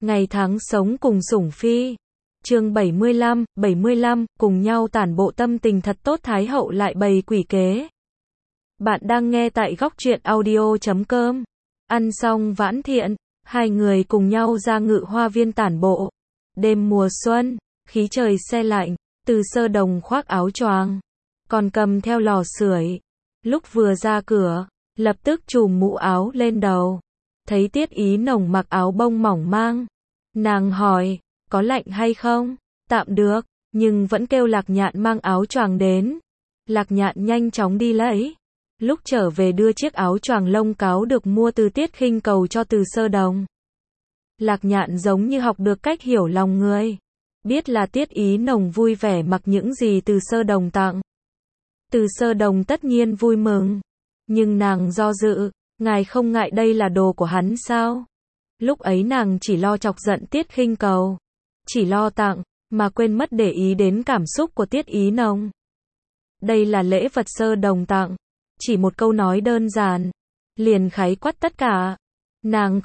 Ngày tháng sống cùng sủng phi. Chương 75, cùng nhau tản bộ tâm tình thật tốt Thái hậu lại bày quỷ kế. Bạn đang nghe tại góc truyện audio.com. Ăn xong vãn thiện, hai người cùng nhau ra ngự hoa viên tản bộ. Đêm mùa xuân, khí trời se lạnh, Từ Sơ Đồng khoác áo choàng, còn cầm theo lò sưởi. Lúc vừa ra cửa, lập tức trùm mũ áo lên đầu. Thấy Tiết Ý Nồng mặc áo bông mỏng manh, nàng hỏi, có lạnh hay không? Tạm được, nhưng vẫn kêu Lạc Nhạn mang áo choàng đến. Lạc Nhạn nhanh chóng đi lấy. Lúc trở về đưa chiếc áo choàng lông cáo được mua từ Tiết Khinh Cầu cho Từ Sơ Đồng. Lạc Nhạn giống như học được cách hiểu lòng người. Biết là Tiết Ý Nồng vui vẻ mặc những gì Từ Sơ Đồng tặng. Từ Sơ Đồng tất nhiên vui mừng. Nhưng nàng do dự, ngài không ngại đây là đồ của hắn sao? Lúc ấy nàng chỉ lo chọc giận Tiết Khinh Cầu. Chỉ lo tặng, mà quên mất để ý đến cảm xúc của Tiết Ý Nồng. Đây là lễ vật Sơ Đồng tặng. Chỉ một câu nói đơn giản, liền khái quát tất cả. Nàng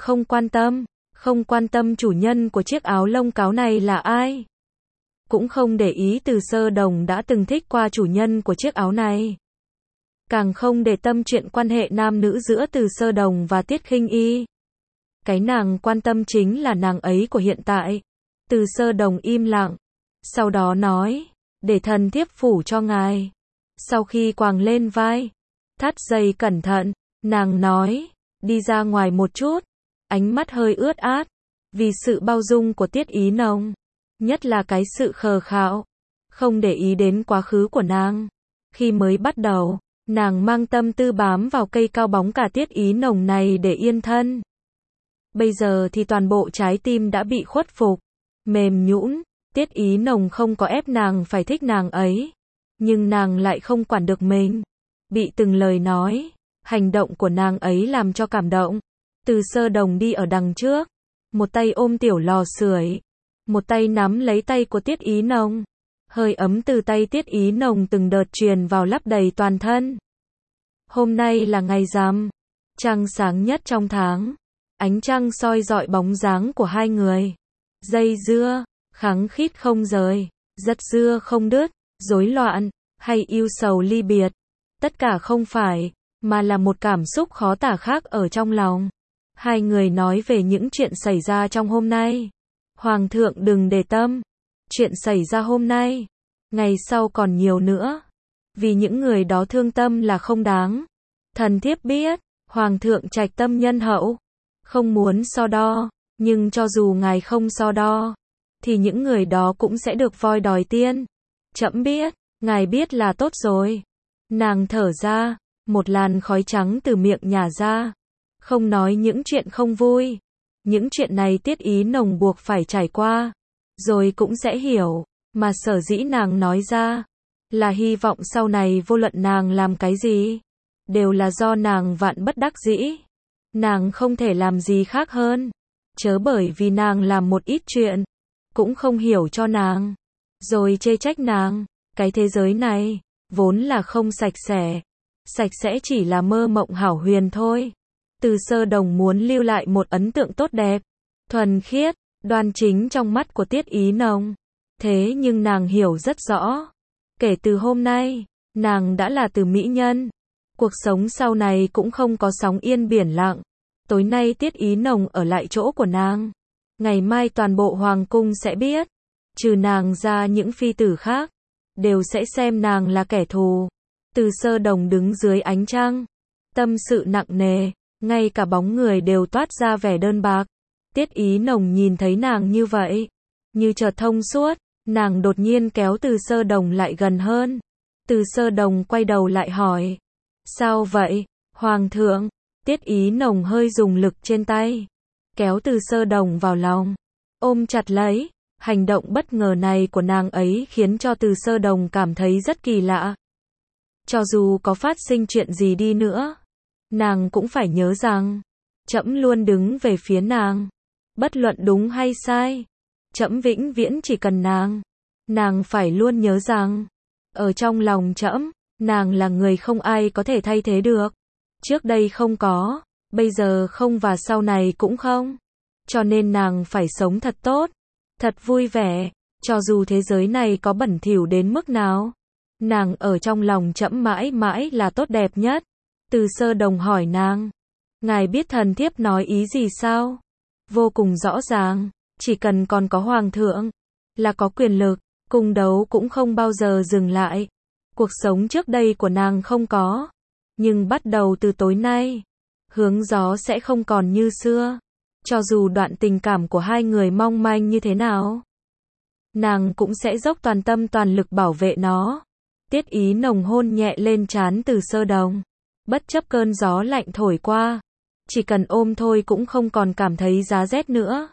không quan tâm chủ nhân của chiếc áo lông cáo này là ai. Cũng không để ý Từ Sơ Đồng đã từng thích qua chủ nhân của chiếc áo này. Càng không để tâm chuyện quan hệ nam nữ giữa Từ Sơ Đồng và Tiết Khinh Y. Cái nàng quan tâm chính là nàng ấy của hiện tại. Từ Sơ Đồng im lặng. Sau đó nói, để thần thiếp phủ cho ngài. Sau khi quàng lên vai, thắt dây cẩn thận, nàng nói, đi ra ngoài một chút. Ánh mắt hơi ướt át, vì sự bao dung của Tiết Ý Nồng. Nhất là cái sự khờ khạo, không để ý đến quá khứ của nàng. Khi mới bắt đầu, nàng mang tâm tư bám vào cây cao bóng cả Tiết Ý Nồng này để yên thân. Bây giờ thì toàn bộ trái tim đã bị khuất phục, mềm nhũn. Tiết Ý Nồng không có ép nàng phải thích nàng ấy, nhưng nàng lại không quản được mình. Bị từng lời nói, hành động của nàng ấy làm cho cảm động. Từ Sơ Đồng đi ở đằng trước, một tay ôm tiểu lò sưởi, một tay nắm lấy tay của Tiết Ý Nồng. Hơi ấm từ tay Tiết Ý Nồng từng đợt truyền vào lấp đầy toàn thân. Hôm nay là ngày rằm, trăng sáng nhất trong tháng. Ánh trăng soi rọi bóng dáng của hai người. Dây dưa, khăng khít không rời, giật dưa không đứt, rối loạn, hay yêu sầu ly biệt. Tất cả không phải, mà là một cảm xúc khó tả khác ở trong lòng. Hai người nói về những chuyện xảy ra trong hôm nay. Hoàng thượng đừng để tâm. Chuyện xảy ra hôm nay, ngày sau còn nhiều nữa. Vì những người đó thương tâm là không đáng. Thần thiếp biết, Hoàng thượng trạch tâm nhân hậu. Không muốn so đo, nhưng cho dù ngài không so đo, thì những người đó cũng sẽ được voi đòi tiên. Trẫm biết, ngài biết là tốt rồi. Nàng thở ra, một làn khói trắng từ miệng nhả ra. Không nói những chuyện không vui. Những chuyện này Tiết Ý Nồng buộc phải trải qua, rồi cũng sẽ hiểu. Mà sở dĩ nàng nói ra, là hy vọng sau này vô luận nàng làm cái gì, đều là do nàng vạn bất đắc dĩ. Nàng không thể làm gì khác hơn. Chớ bởi vì nàng làm một ít chuyện, cũng không hiểu cho nàng, rồi chê trách nàng. Cái thế giới này, vốn là không sạch sẽ. Sạch sẽ chỉ là mơ mộng hão huyền thôi. Từ Sơ Đồng muốn lưu lại một ấn tượng tốt đẹp, thuần khiết, đoan chính trong mắt của Tiết Ý Nồng. Thế nhưng nàng hiểu rất rõ. Kể từ hôm nay, nàng đã là từ mỹ nhân. Cuộc sống sau này cũng không có sóng yên biển lặng. Tối nay Tiết Ý Nồng ở lại chỗ của nàng. Ngày mai toàn bộ hoàng cung sẽ biết. Trừ nàng ra những phi tử khác, đều sẽ xem nàng là kẻ thù. Từ Sơ Đồng đứng dưới ánh trăng, tâm sự nặng nề. Ngay cả bóng người đều toát ra vẻ đơn bạc. Tiết Ý Nồng nhìn thấy nàng như vậy, như chợt thông suốt, nàng đột nhiên kéo Từ Sơ Đồng lại gần hơn. Từ Sơ Đồng quay đầu lại hỏi, sao vậy, Hoàng thượng? Tiết Ý Nồng hơi dùng lực trên tay, kéo Từ Sơ Đồng vào lòng, ôm chặt lấy. Hành động bất ngờ này của nàng ấy khiến cho Từ Sơ Đồng cảm thấy rất kỳ lạ. Cho dù có phát sinh chuyện gì đi nữa, nàng cũng phải nhớ rằng, trẫm luôn đứng về phía nàng. Bất luận đúng hay sai, trẫm vĩnh viễn chỉ cần nàng. Nàng phải luôn nhớ rằng, ở trong lòng trẫm, nàng là người không ai có thể thay thế được. Trước đây không có, bây giờ không và sau này cũng không. cho nên nàng phải sống thật tốt, thật vui vẻ, cho dù thế giới này có bẩn thỉu đến mức nào. Nàng ở trong lòng trẫm mãi mãi là tốt đẹp nhất. Từ Sơ Đồng hỏi nàng, ngài biết thần thiếp nói ý gì sao? Vô cùng rõ ràng, chỉ cần còn có hoàng thượng, là có quyền lực, cung đấu cũng không bao giờ dừng lại. Cuộc sống trước đây của nàng không có, nhưng bắt đầu từ tối nay, hướng gió sẽ không còn như xưa. Cho dù đoạn tình cảm của hai người mong manh như thế nào, nàng cũng sẽ dốc toàn tâm toàn lực bảo vệ nó. Tiết Ý nồng hôn nhẹ lên trán Từ Sơ Đồng, bất chấp cơn gió lạnh thổi qua, chỉ cần ôm thôi cũng không còn cảm thấy giá rét nữa.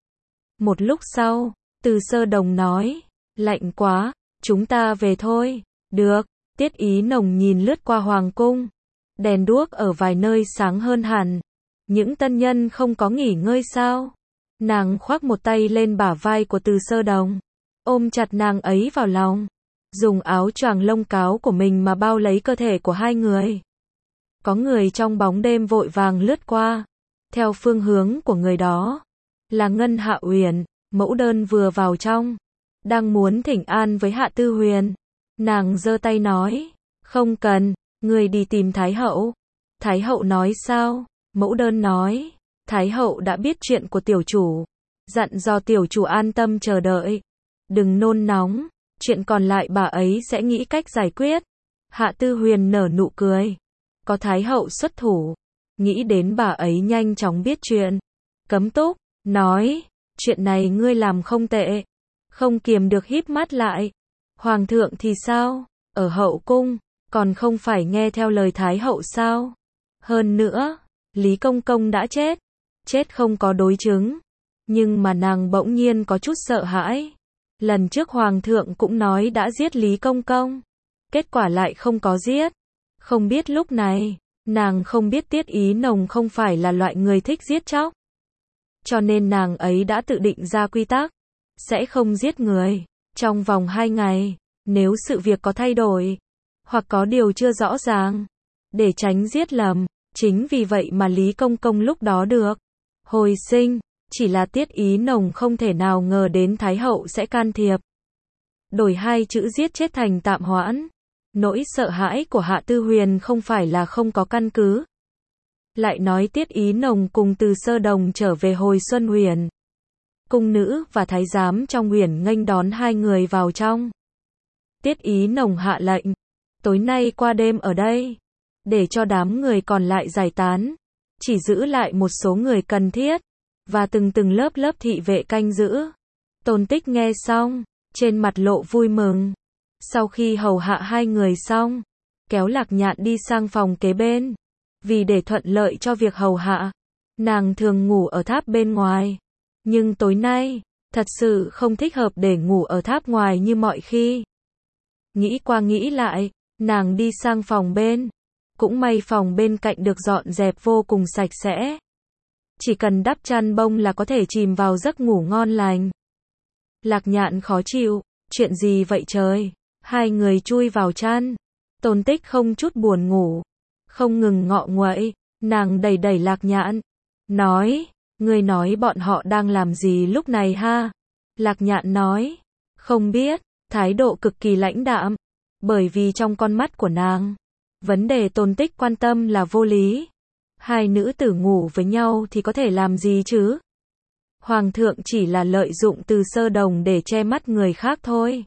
Một lúc sau, Từ Sơ Đồng nói, lạnh quá, chúng ta về thôi. Được. Tiết Ý nồng nhìn lướt qua hoàng cung, đèn đuốc ở vài nơi sáng hơn hẳn. Những tân nhân không có nghỉ ngơi sao? Nàng khoác một tay lên bả vai của Từ Sơ Đồng, ôm chặt nàng ấy vào lòng, dùng áo choàng lông cáo của mình mà bao lấy cơ thể của hai người. Có người trong bóng đêm vội vàng lướt qua, theo phương hướng của người đó là Ngân Hạ Uyển. Mẫu đơn vừa vào trong, đang muốn thỉnh an với Hạ Tư Huyền. Nàng giơ tay nói, không cần, người đi tìm Thái hậu. Thái hậu nói sao? Mẫu đơn nói, Thái hậu đã biết chuyện của tiểu chủ, dặn dò tiểu chủ an tâm chờ đợi, đừng nôn nóng, chuyện còn lại bà ấy sẽ nghĩ cách giải quyết. Hạ Tư Huyền nở nụ cười, có Thái hậu xuất thủ, nghĩ đến bà ấy nhanh chóng biết chuyện. Cấm Túc nói, chuyện này ngươi làm không tệ. Không kiềm được híp mắt lại. Hoàng thượng thì sao? Ở hậu cung, còn không phải nghe theo lời Thái hậu sao? Hơn nữa, Lý Công Công đã chết. Chết không có đối chứng. Nhưng mà nàng bỗng nhiên có chút sợ hãi. Lần trước Hoàng thượng cũng nói đã giết Lý Công Công. Kết quả lại không có giết. Không biết lúc này, nàng không biết Tiết Ý nồng không phải là loại người thích giết chóc. Cho nên nàng ấy đã tự định ra quy tắc, sẽ không giết người. Trong vòng 2 ngày, nếu sự việc có thay đổi, hoặc có điều chưa rõ ràng, để tránh giết lầm. Chính vì vậy mà Lý Công Công lúc đó được hồi sinh, chỉ là Tiết Ý nồng không thể nào ngờ đến Thái hậu sẽ can thiệp. Đổi 2 chữ giết chết thành tạm hoãn. Nỗi sợ hãi của Hạ Tư Huyền không phải là không có căn cứ. Lại nói Tiết Ý nồng cùng Từ Sơ Đồng trở về hồi Xuân Huyền. Cung nữ và thái giám trong huyền nghênh đón hai người vào trong. Tiết Ý nồng hạ lệnh, tối nay qua đêm ở đây, để cho đám người còn lại giải tán, chỉ giữ lại một số người cần thiết, và từng lớp thị vệ canh giữ. Tôn Tích nghe xong, trên mặt lộ vui mừng. Sau khi hầu hạ hai người xong, kéo Lạc Nhạn đi sang phòng kế bên. Vì để thuận lợi cho việc hầu hạ, nàng thường ngủ ở tháp bên ngoài. Nhưng tối nay, thật sự không thích hợp để ngủ ở tháp ngoài như mọi khi. Nghĩ qua nghĩ lại, nàng đi sang phòng bên. Cũng may phòng bên cạnh được dọn dẹp vô cùng sạch sẽ. Chỉ cần đắp chăn bông là có thể chìm vào giấc ngủ ngon lành. Lạc Nhạn khó chịu, chuyện gì vậy trời? Hai người chui vào chăn. Tôn Tích không chút buồn ngủ, không ngừng ngọ nguậy. Nàng đẩy Lạc Nhạn, nói, ngươi nói bọn họ đang làm gì lúc này ha? Lạc Nhạn nói, không biết, thái độ cực kỳ lãnh đạm, bởi vì trong con mắt của nàng, vấn đề Tôn Tích quan tâm là vô lý. Hai nữ tử ngủ với nhau thì có thể làm gì chứ? Hoàng thượng chỉ là lợi dụng Từ Sơ Đồng để che mắt người khác thôi.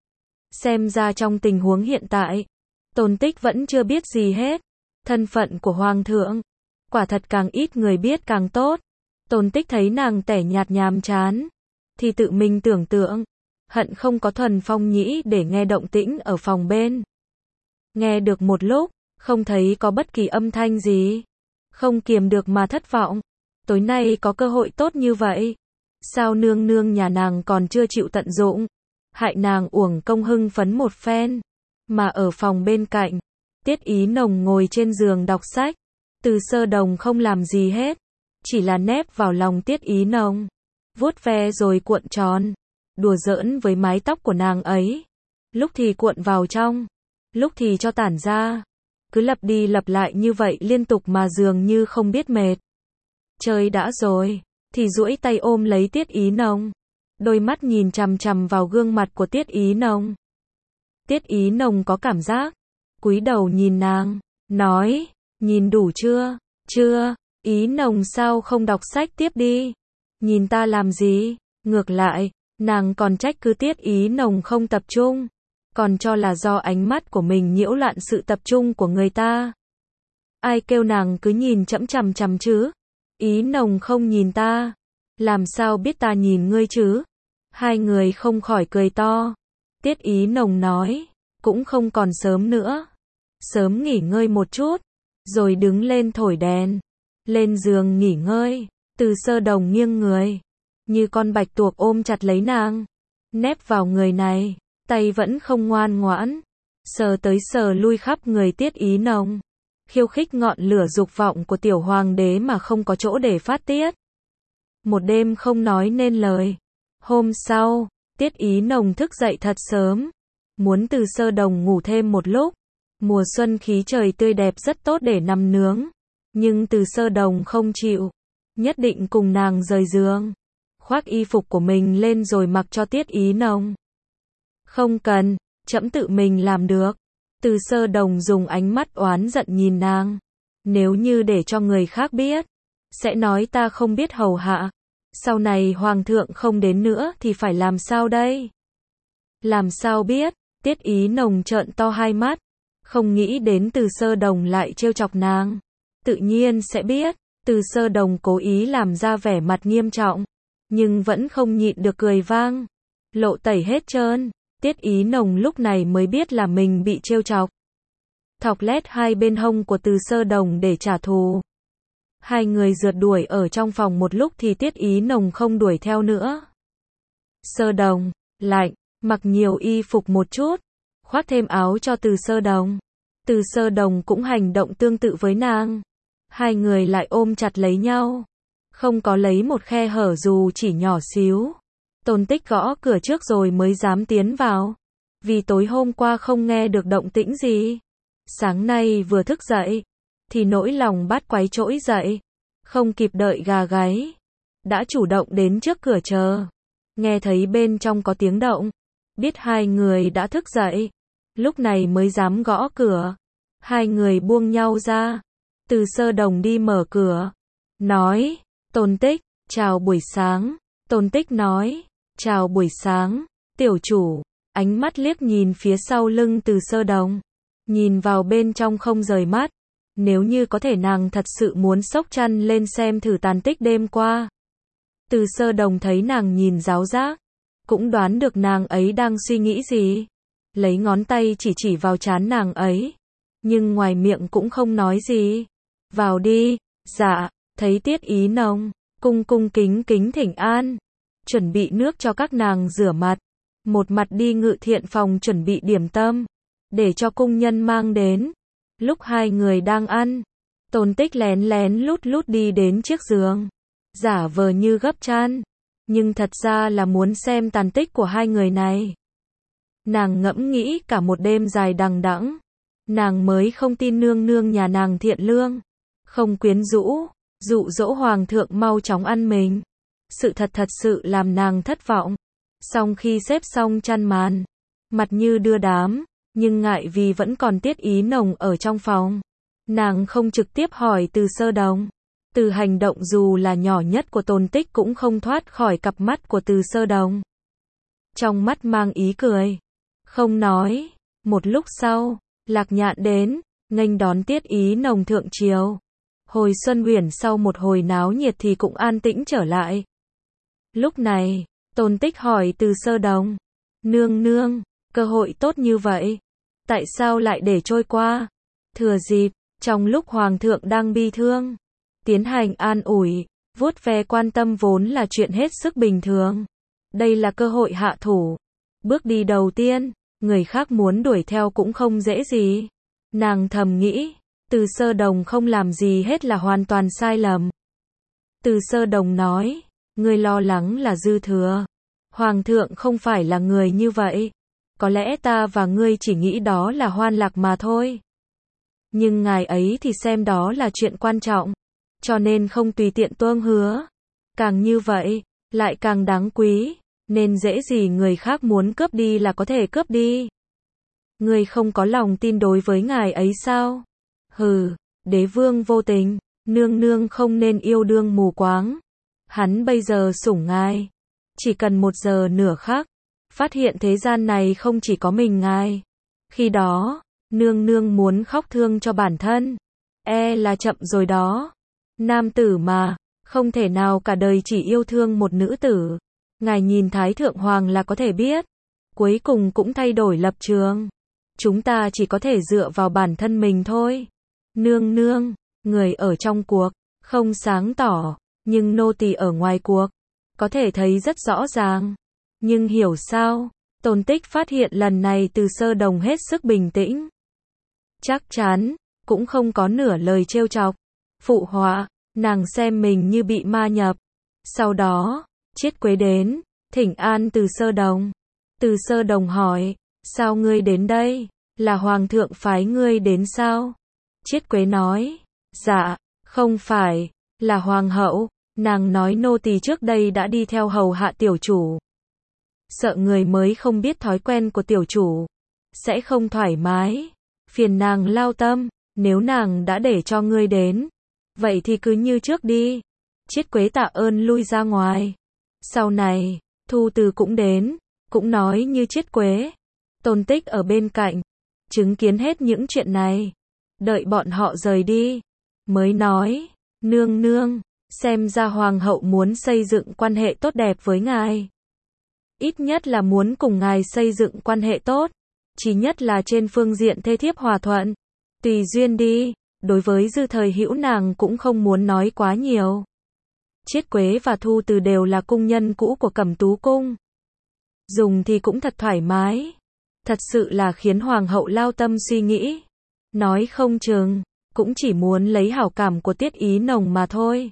Xem ra trong tình huống hiện tại, Tôn Tích vẫn chưa biết gì hết. Thân phận của Hoàng thượng, quả thật càng ít người biết càng tốt. Tôn Tích thấy nàng tẻ nhạt nhàm chán, thì tự mình tưởng tượng, hận không có Thuần Phong Nhĩ để nghe động tĩnh ở phòng bên. Nghe được một lúc, không thấy có bất kỳ âm thanh gì. Không kiềm được mà thất vọng. Tối nay có cơ hội tốt như vậy. Sao nương nương nhà nàng còn chưa chịu tận dụng? Hại nàng uổng công hưng phấn một phen. Mà ở phòng bên cạnh, Tiết Ý nồng ngồi trên giường đọc sách. Từ Sơ Đồng không làm gì hết, chỉ là nép vào lòng Tiết Ý nồng, vuốt ve rồi cuộn tròn, đùa giỡn với mái tóc của nàng ấy. Lúc thì cuộn vào trong, lúc thì cho tản ra. Cứ lặp đi lặp lại như vậy liên tục mà dường như không biết mệt. Chơi đã rồi. thì duỗi tay ôm lấy Tiết Ý Nông. Đôi mắt nhìn chằm chằm vào gương mặt của Tiết Ý Nông. Tiết Ý Nông có cảm giác, cúi đầu nhìn nàng, nói, nhìn đủ chưa? Chưa, Ý Nông sao không đọc sách tiếp đi? Nhìn ta làm gì? Ngược lại, nàng còn trách cứ Tiết Ý Nông không tập trung, còn cho là do ánh mắt của mình nhiễu loạn sự tập trung của người ta. Ai kêu nàng cứ nhìn chằm chằm chứ? Ý Nông không nhìn ta, làm sao biết ta nhìn ngươi chứ? Hai người không khỏi cười to. Tiết Ý Nông nói, cũng không còn sớm nữa, sớm nghỉ ngơi một chút, rồi đứng lên thổi đèn, lên giường nghỉ ngơi. Từ Sơ Đồng nghiêng người, như con bạch tuộc ôm chặt lấy nàng, nép vào người này, tay vẫn không ngoan ngoãn, sờ tới sờ lui khắp người Tiết Ý Nông, khiêu khích ngọn lửa dục vọng của tiểu hoàng đế mà không có chỗ để phát tiết. Một đêm không nói nên lời. Hôm sau, Tiết Ý Nông thức dậy thật sớm, muốn Từ Sơ Đồng ngủ thêm một lúc. Mùa xuân khí trời tươi đẹp rất tốt để nằm nướng, nhưng Từ Sơ Đồng không chịu, nhất định cùng nàng rời giường, khoác y phục của mình lên rồi mặc cho Tiết Ý Nông. Không cần, trẫm tự mình làm được. Từ Sơ Đồng dùng ánh mắt oán giận nhìn nàng. Nếu như để cho người khác biết, sẽ nói ta không biết hầu hạ. Sau này hoàng thượng không đến nữa thì phải làm sao đây? Làm sao biết? Tiết Ý Nông trợn to hai mắt, không nghĩ đến Từ Sơ Đồng lại trêu chọc nàng. Tự nhiên sẽ biết. Từ Sơ Đồng cố ý làm ra vẻ mặt nghiêm trọng, nhưng vẫn không nhịn được cười vang, lộ tẩy hết trơn. Tiết Ý Nông lúc này mới biết là mình bị trêu chọc. Thọc lét hai bên hông của Từ Sơ Đồng để trả thù. Hai người rượt đuổi ở trong phòng một lúc thì Tiết Ý Nông không đuổi theo nữa. Sơ Đồng, lạnh, mặc nhiều y phục một chút, khoác thêm áo cho Từ Sơ Đồng. Từ Sơ Đồng cũng hành động tương tự với nàng. Hai người lại ôm chặt lấy nhau, không có lấy một khe hở dù chỉ nhỏ xíu. Tôn Tích gõ cửa trước rồi mới dám tiến vào, vì tối hôm qua không nghe được động tĩnh gì. Sáng nay vừa thức dậy, thì nỗi lòng bát quái trỗi dậy, không kịp đợi gà gáy, đã chủ động đến trước cửa chờ. Nghe thấy bên trong có tiếng động, biết hai người đã thức dậy, lúc này mới dám gõ cửa. Hai người buông nhau ra. Từ Sơ Đồng đi mở cửa, nói, Tôn Tích, chào buổi sáng. Tôn Tích nói, chào buổi sáng, tiểu chủ. Ánh mắt liếc nhìn phía sau lưng Từ Sơ Đồng, nhìn vào bên trong không rời mắt. Nếu như có thể nàng thật sự muốn xốc chăn lên xem thử tàn tích đêm qua. Từ Sơ Đồng thấy nàng nhìn giáo giác, cũng đoán được nàng ấy đang suy nghĩ gì. Lấy ngón tay chỉ vào trán nàng ấy, nhưng ngoài miệng cũng không nói gì. Vào đi. Dạ. Thấy Tiết Ý Nông cung cung kính kính thỉnh an, chuẩn bị nước cho các nàng rửa mặt, một mặt đi Ngự Thiện phòng chuẩn bị điểm tâm, để cho cung nhân mang đến. Lúc hai người đang ăn, Tôn Tích lén lén lút lút đi đến chiếc giường, giả vờ như gấp chăn, nhưng thật ra là muốn xem tàn tích của hai người này. Nàng ngẫm nghĩ cả một đêm dài đằng đẵng, nàng mới không tin nương nương nhà nàng thiện lương, không quyến rũ, dụ dỗ hoàng thượng mau chóng ăn mình. Sự thật sự làm nàng thất vọng. Xong khi xếp xong chăn màn, mặt như đưa đám, nhưng ngại vì vẫn còn Tiết Ý Nông ở trong phòng, nàng không trực tiếp hỏi Từ Sơ Đồng. Từ hành động dù là nhỏ nhất của Tôn Tích cũng không thoát khỏi cặp mắt của Từ Sơ Đồng. Trong mắt mang ý cười, không nói. Một lúc sau, Lạc Nhạn đến, nghênh đón Tiết Ý Nông thượng triều. Hồi Xuân Uyển sau một hồi náo nhiệt thì cũng an tĩnh trở lại. Lúc này, Tôn Tích hỏi Từ Sơ Đồng, nương nương, cơ hội tốt như vậy, tại sao lại để trôi qua? Thừa dịp, trong lúc hoàng thượng đang bi thương, tiến hành an ủi, vuốt ve quan tâm vốn là chuyện hết sức bình thường. Đây là cơ hội hạ thủ. Bước đi đầu tiên, người khác muốn đuổi theo cũng không dễ gì. Nàng thầm nghĩ, Từ Sơ Đồng không làm gì hết là hoàn toàn sai lầm. Từ Sơ Đồng nói, ngươi lo lắng là dư thừa. Hoàng thượng không phải là người như vậy. Có lẽ ta và ngươi chỉ nghĩ đó là hoan lạc mà thôi. Nhưng ngài ấy thì xem đó là chuyện quan trọng, cho nên không tùy tiện tuông hứa. Càng như vậy, lại càng đáng quý, nên dễ gì người khác muốn cướp đi là có thể cướp đi. Ngươi không có lòng tin đối với ngài ấy sao? Hừ, đế vương vô tình, nương nương không nên yêu đương mù quáng. Hắn bây giờ sủng ngài, chỉ cần 1 giờ nửa khắc, phát hiện thế gian này không chỉ có mình ngài. Khi đó, nương nương muốn khóc thương cho bản thân, là chậm rồi đó. Nam tử mà, không thể nào cả đời chỉ yêu thương một nữ tử. Ngài nhìn Thái Thượng Hoàng là có thể biết, cuối cùng cũng thay đổi lập trường. Chúng ta chỉ có thể dựa vào bản thân mình thôi. Nương nương, người ở trong cuộc, không sáng tỏ, nhưng nô tỳ ở ngoài cuộc, có thể thấy rất rõ ràng. Nhưng hiểu sao, Tôn Tích phát hiện lần này Từ Sơ Đồng hết sức bình tĩnh. Chắc chắn, cũng không có nửa lời trêu chọc. Phụ họa, nàng xem mình như bị ma nhập. Sau đó, Chiết Quế đến, thỉnh an Từ Sơ Đồng. Từ Sơ Đồng hỏi, sao ngươi đến đây? Là Hoàng thượng phái ngươi đến sao? Chiết Quế nói, dạ, không phải, là Hoàng hậu. Nàng nói nô tỳ trước đây đã đi theo hầu hạ tiểu chủ. Sợ người mới không biết thói quen của tiểu chủ, sẽ không thoải mái, phiền nàng lao tâm, nếu nàng đã để cho ngươi đến, vậy thì cứ như trước đi. Chiết Quế tạ ơn lui ra ngoài. Sau này, Thu Từ cũng đến, cũng nói như Chiết Quế. Tôn Tích ở bên cạnh, chứng kiến hết những chuyện này, đợi bọn họ rời đi, mới nói, nương nương, xem ra Hoàng hậu muốn xây dựng quan hệ tốt đẹp với ngài. Ít nhất là muốn cùng ngài xây dựng quan hệ tốt, chỉ nhất là trên phương diện thê thiếp hòa thuận. Tùy duyên đi, đối với Dư Thời Hữu nàng cũng không muốn nói quá nhiều. Chiết Quế và Thu Từ đều là cung nhân cũ của Cẩm Tú cung. Dùng thì cũng thật thoải mái. Thật sự là khiến Hoàng hậu lao tâm suy nghĩ. Nói không chừng, cũng chỉ muốn lấy hảo cảm của Tiết Ý Nồng mà thôi.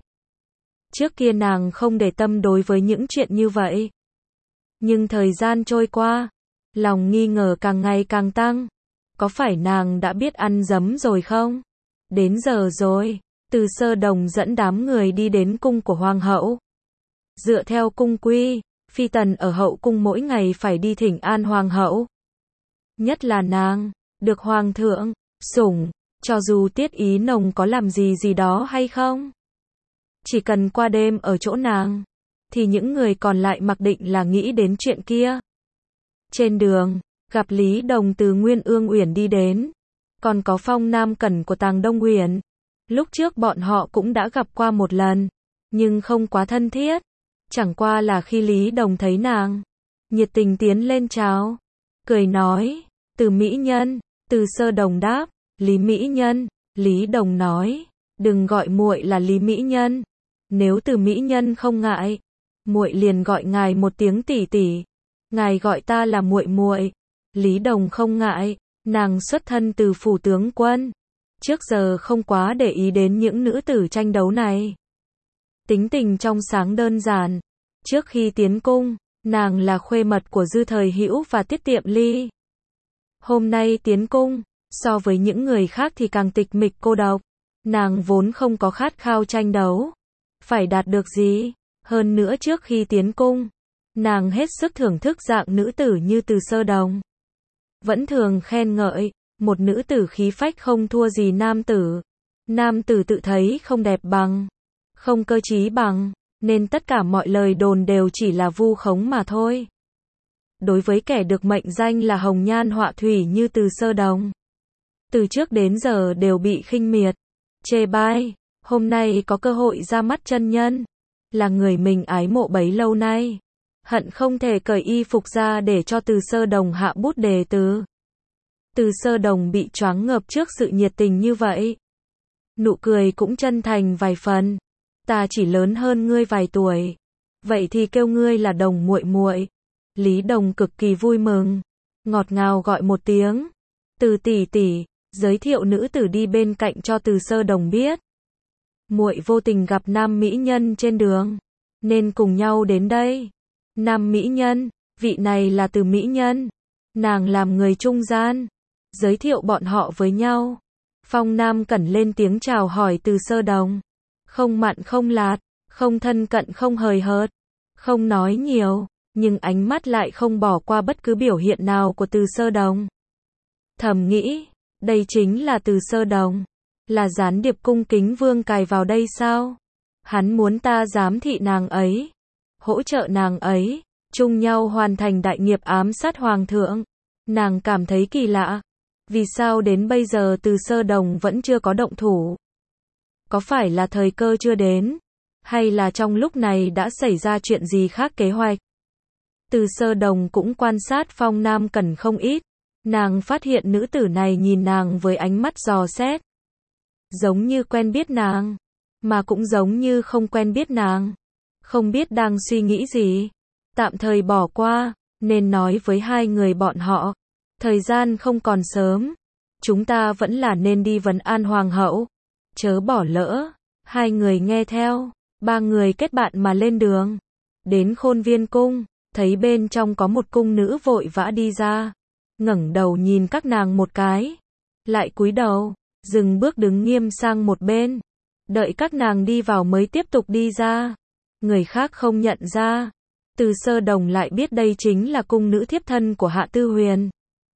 Trước kia nàng không để tâm đối với những chuyện như vậy. Nhưng thời gian trôi qua, lòng nghi ngờ càng ngày càng tăng. Có phải nàng đã biết ăn dấm rồi không? Đến giờ rồi, Từ Sơ Đồng dẫn đám người đi đến cung của Hoàng hậu. Dựa theo cung quy, phi tần ở hậu cung mỗi ngày phải đi thỉnh an Hoàng hậu. Nhất là nàng, được Hoàng thượng sủng, cho dù Tiết Ý Nồng có làm gì gì đó hay không. Chỉ cần qua đêm ở chỗ nàng, thì những người còn lại mặc định là nghĩ đến chuyện kia. Trên đường, gặp Lý Đồng từ Nguyên Ương Uyển đi đến, còn có Phong Nam Cẩn của Tàng Đông Uyển. Lúc trước bọn họ cũng đã gặp qua một lần, nhưng không quá thân thiết. Chẳng qua là khi Lý Đồng thấy nàng, nhiệt tình tiến lên chào, cười nói, Từ mỹ nhân. Từ Sơ Đồng đáp, Lý mỹ nhân. Lý Đồng nói, đừng gọi muội là Lý mỹ nhân, nếu Từ mỹ nhân không ngại, muội liền gọi ngài một tiếng tỷ tỷ, ngài gọi ta là muội muội. Lý Đồng không ngại, nàng xuất thân từ phủ tướng quân, trước giờ không quá để ý đến những nữ tử tranh đấu này. Tính tình trong sáng đơn giản. Trước khi tiến cung, nàng là khuê mật của Dư Thời Hữu và Tiết Tiệm Ly. Hôm nay tiến cung, so với những người khác thì càng tịch mịch cô độc. Nàng vốn không có khát khao tranh đấu, phải đạt được gì. Hơn nữa trước khi tiến cung, nàng hết sức thưởng thức dạng nữ tử như Từ Sơ Đồng. Vẫn thường khen ngợi, một nữ tử khí phách không thua gì nam tử. Nam tử tự thấy không đẹp bằng, không cơ trí bằng, nên tất cả mọi lời đồn đều chỉ là vu khống mà thôi. Đối với kẻ được mệnh danh là hồng nhan họa thủy như Từ Sơ Đồng, từ trước đến giờ đều bị khinh miệt, chê bai. Hôm nay có cơ hội ra mắt chân nhân, là người mình ái mộ bấy lâu nay, hận không thể cởi y phục ra để cho Từ Sơ Đồng hạ bút đề từ. Từ Sơ Đồng bị choáng ngợp trước sự nhiệt tình như vậy. Nụ cười cũng chân thành vài phần. Ta chỉ lớn hơn ngươi vài tuổi, vậy thì kêu ngươi là Đồng muội muội. Lý Đồng cực kỳ vui mừng, ngọt ngào gọi một tiếng, Từ tỷ tỷ, giới thiệu nữ tử đi bên cạnh cho Từ Sơ Đồng biết. Muội vô tình gặp nam mỹ nhân trên đường, nên cùng nhau đến đây. Nam mỹ nhân, vị này là Từ mỹ nhân. Nàng làm người trung gian, giới thiệu bọn họ với nhau. Phong Nam Cẩn lên tiếng chào hỏi Từ Sơ Đồng, không mặn không lạt, không thân cận không hời hợt, không nói nhiều, nhưng ánh mắt lại không bỏ qua bất cứ biểu hiện nào của Từ Sơ Đồng. Thầm nghĩ, đây chính là Từ Sơ Đồng, là gián điệp cung kính vương cài vào đây sao? Hắn muốn ta giám thị nàng ấy, hỗ trợ nàng ấy, chung nhau hoàn thành đại nghiệp ám sát hoàng thượng. Nàng cảm thấy kỳ lạ, vì sao đến bây giờ Từ Sơ Đồng vẫn chưa có động thủ? Có phải là thời cơ chưa đến, hay là trong lúc này đã xảy ra chuyện gì khác kế hoạch? Từ Sơ Đồng cũng quan sát Phong Nam Cẩn không ít, nàng phát hiện nữ tử này nhìn nàng với ánh mắt dò xét, giống như quen biết nàng, mà cũng giống như không quen biết nàng, không biết đang suy nghĩ gì. Tạm thời bỏ qua, nên nói với hai người bọn họ, thời gian không còn sớm, chúng ta vẫn là nên đi vấn an hoàng hậu, chớ bỏ lỡ. Hai người nghe theo, ba người kết bạn mà lên đường, đến Khôn Viên cung, thấy bên trong có một cung nữ vội vã đi ra, ngẩng đầu nhìn các nàng một cái, lại cúi đầu, dừng bước đứng nghiêm sang một bên, đợi các nàng đi vào mới tiếp tục đi ra. Người khác không nhận ra, Từ Sơ Đồng lại biết đây chính là cung nữ thiếp thân của Hạ Tư Huyền.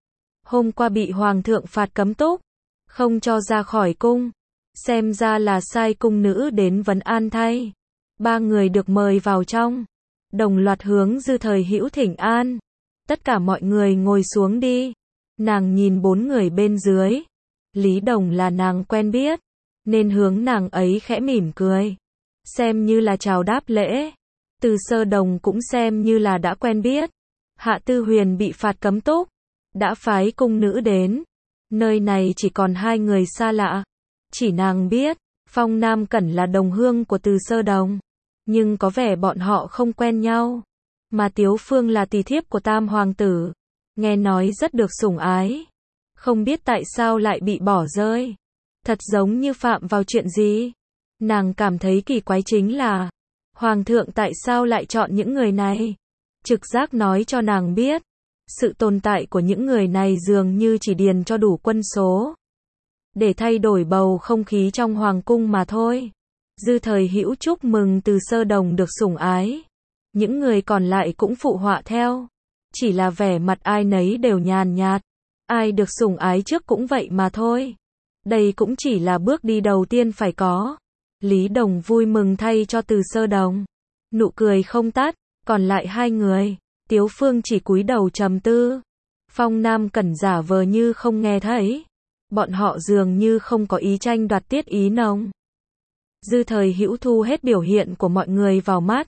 Hôm qua bị hoàng thượng phạt cấm túc, không cho ra khỏi cung, xem ra là sai cung nữ đến vấn an thay. Ba người được mời vào trong, đồng loạt hướng Dư Thời Hữu thỉnh an. Tất cả mọi người ngồi xuống đi. Nàng nhìn bốn người bên dưới, Lý Đồng là nàng quen biết, nên hướng nàng ấy khẽ mỉm cười, xem như là chào đáp lễ. Từ Sơ Đồng cũng xem như là đã quen biết. Hạ Tư Huyền bị phạt cấm túc, đã phái cung nữ đến. Nơi này chỉ còn hai người xa lạ. Chỉ nàng biết, Phong Nam Cẩn là đồng hương của Từ Sơ Đồng, nhưng có vẻ bọn họ không quen nhau. Mà Tiếu Phương là tỳ thiếp của Tam Hoàng tử, nghe nói rất được sủng ái. Không biết tại sao lại bị bỏ rơi. Thật giống như phạm vào chuyện gì. Nàng cảm thấy kỳ quái chính là, Hoàng thượng tại sao lại chọn những người này? Trực giác nói cho nàng biết, sự tồn tại của những người này dường như chỉ điền cho đủ quân số, để thay đổi bầu không khí trong hoàng cung mà thôi. Dư Thời Hữu chúc mừng Từ Sơ Đồng được sủng ái. Những người còn lại cũng phụ họa theo. Chỉ là vẻ mặt ai nấy đều nhàn nhạt. Ai được sủng ái trước cũng vậy mà thôi. Đây cũng chỉ là bước đi đầu tiên phải có. Lý Đồng vui mừng thay cho Từ Sơ Đồng. Nụ cười không tắt, còn lại hai người, Tiếu Phương chỉ cúi đầu trầm tư. Phong Nam Cẩn giả vờ như không nghe thấy. Bọn họ dường như không có ý tranh đoạt tiết ý nông. Dư Thời Hữu thu hết biểu hiện của mọi người vào mắt.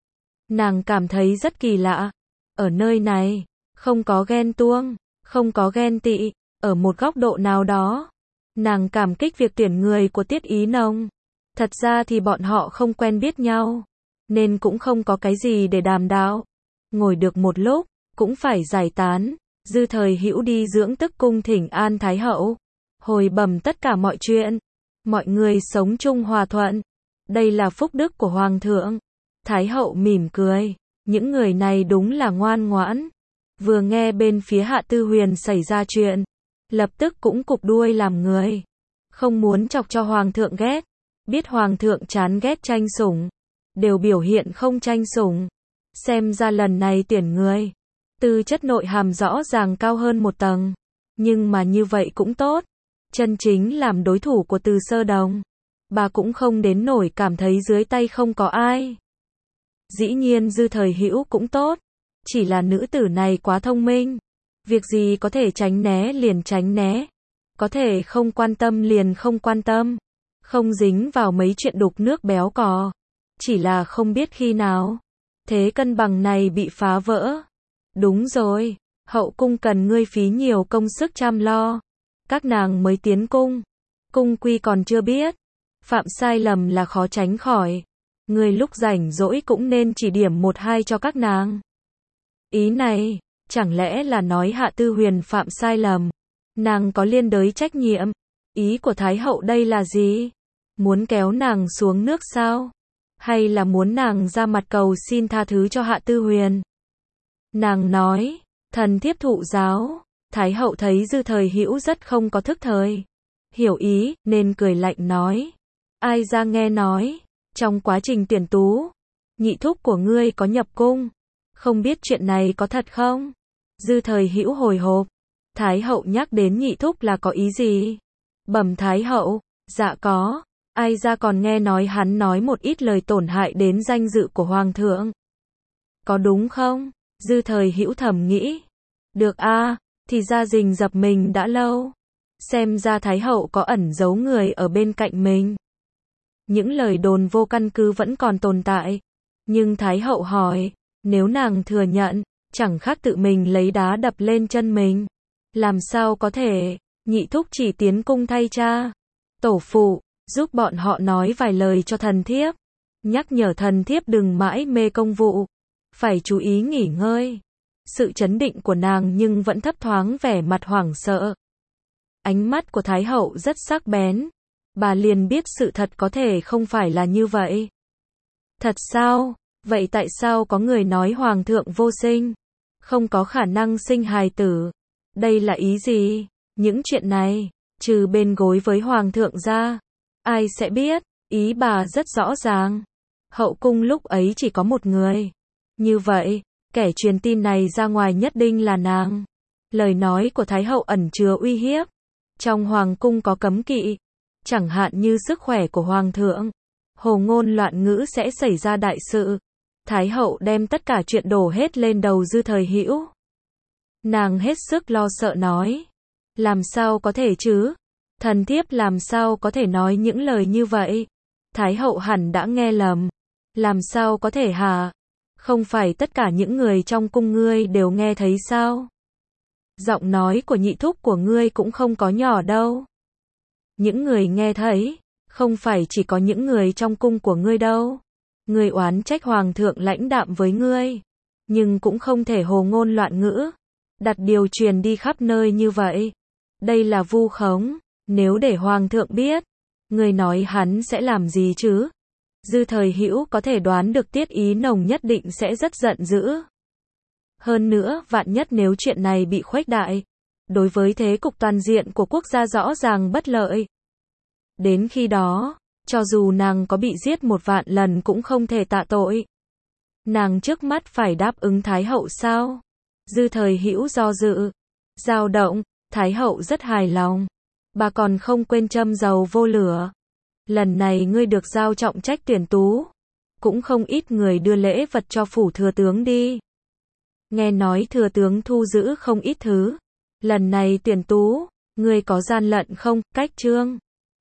Nàng cảm thấy rất kỳ lạ. Ở nơi này, không có ghen tuông, không có ghen tị. Ở một góc độ nào đó, nàng cảm kích việc tuyển người của tiết ý nông. Thật ra thì bọn họ không quen biết nhau, nên cũng không có cái gì để đàm đạo. Ngồi được một lúc, cũng phải giải tán. Dư Thời Hữu đi dưỡng tức cung thỉnh an Thái hậu, hồi bẩm tất cả mọi chuyện. Mọi người sống chung hòa thuận. Đây là phúc đức của Hoàng thượng. Thái hậu mỉm cười. Những người này đúng là ngoan ngoãn. Vừa nghe bên phía Hạ Tư Huyền xảy ra chuyện, lập tức cũng cụp đuôi làm người. Không muốn chọc cho Hoàng thượng ghét. Biết Hoàng thượng chán ghét tranh sủng, đều biểu hiện không tranh sủng. Xem ra lần này tuyển người, tư chất nội hàm rõ ràng cao hơn một tầng. Nhưng mà như vậy cũng tốt. Chân chính làm đối thủ của Từ Sơ Đồng, bà cũng không đến nổi cảm thấy dưới tay không có ai. Dĩ nhiên Dư Thời Hữu cũng tốt. Chỉ là nữ tử này quá thông minh. Việc gì có thể tránh né liền tránh né. Có thể không quan tâm liền không quan tâm. Không dính vào mấy chuyện đục nước béo cò. Chỉ là không biết khi nào thế cân bằng này bị phá vỡ. Đúng rồi, hậu cung cần ngươi phí nhiều công sức chăm lo. Các nàng mới tiến cung, cung quy còn chưa biết. Phạm sai lầm là khó tránh khỏi. Ngươi lúc rảnh rỗi cũng nên chỉ điểm một hai cho các nàng. Ý này, chẳng lẽ là nói Hạ Tư Huyền phạm sai lầm, nàng có liên đới trách nhiệm? Ý của Thái hậu đây là gì? Muốn kéo nàng xuống nước sao? Hay là muốn nàng ra mặt cầu xin tha thứ cho Hạ Tư Huyền? Nàng nói, thần thiếp thụ giáo. Thái hậu thấy Dư Thời Hữu rất không có thức thời, hiểu ý, nên cười lạnh nói, ai ra nghe nói, Trong quá trình tuyển tú, nhị thúc của ngươi có nhập cung, không biết chuyện này có thật không? Dư Thời Hữu hồi hộp, Thái hậu nhắc đến nhị thúc là có ý gì? Bẩm Thái hậu, dạ có, ai ra còn nghe nói hắn nói một ít lời tổn hại đến danh dự của hoàng thượng. Có đúng không? Dư Thời Hữu thầm nghĩ. Được a, thì ra rình rập mình đã lâu. Xem ra Thái hậu có ẩn giấu người ở bên cạnh mình. Những lời đồn vô căn cứ vẫn còn tồn tại. Nhưng Thái hậu hỏi, nếu nàng thừa nhận, chẳng khác tự mình lấy đá đập lên chân mình. Làm sao có thể, nhị thúc chỉ tiến cung thay cha. Tổ phụ, giúp bọn họ nói vài lời cho thần thiếp. Nhắc nhở thần thiếp đừng mãi mê công vụ. Phải chú ý nghỉ ngơi. Sự chấn định của nàng nhưng vẫn thấp thoáng vẻ mặt hoảng sợ. Ánh mắt của Thái hậu rất sắc bén. Bà liền biết sự thật có thể không phải là như vậy. Thật sao? Vậy tại sao có người nói hoàng thượng vô sinh? Không có khả năng sinh hài tử. Đây là ý gì? Những chuyện này, trừ bên gối với hoàng thượng ra, ai sẽ biết? Ý bà rất rõ ràng. Hậu cung lúc ấy chỉ có một người. Như vậy, kẻ truyền tin này ra ngoài nhất định là nàng. Lời nói của Thái hậu ẩn chứa uy hiếp. Trong hoàng cung có cấm kỵ, chẳng hạn như sức khỏe của hoàng thượng. Hồ ngôn loạn ngữ sẽ xảy ra đại sự. Thái hậu đem tất cả chuyện đổ hết lên đầu Dư Thời Hữu. Nàng hết sức lo sợ nói. Làm sao có thể chứ? Thần thiếp làm sao có thể nói những lời như vậy? Thái hậu hẳn đã nghe lầm. Làm sao có thể hả? Không phải tất cả những người trong cung ngươi đều nghe thấy sao? Giọng nói của nhị thúc của ngươi cũng không có nhỏ đâu. Những người nghe thấy, không phải chỉ có những người trong cung của ngươi đâu. Ngươi oán trách hoàng thượng lãnh đạm với ngươi, nhưng cũng không thể hồ ngôn loạn ngữ, đặt điều truyền đi khắp nơi như vậy. Đây là vu khống, nếu để hoàng thượng biết, ngươi nói hắn sẽ làm gì chứ? Dư Thời Hữu có thể đoán được Tiết Ý Nồng nhất định sẽ rất giận dữ. Hơn nữa, vạn nhất nếu chuyện này bị khuếch đại, đối với thế cục toàn diện của quốc gia rõ ràng bất lợi. Đến khi đó, cho dù nàng có bị giết 1.000.000 lần cũng không thể tạ tội. Nàng trước mắt phải đáp ứng Thái hậu sao? Dư Thời Hữu do dự, dao động, Thái hậu rất hài lòng. Bà còn không quên châm dầu vô lửa. Lần này ngươi được giao trọng trách tuyển tú. Cũng không ít người đưa lễ vật cho phủ thừa tướng đi. Nghe nói thừa tướng thu giữ không ít thứ. Lần này tuyển tú, ngươi có gian lận không? Cách chương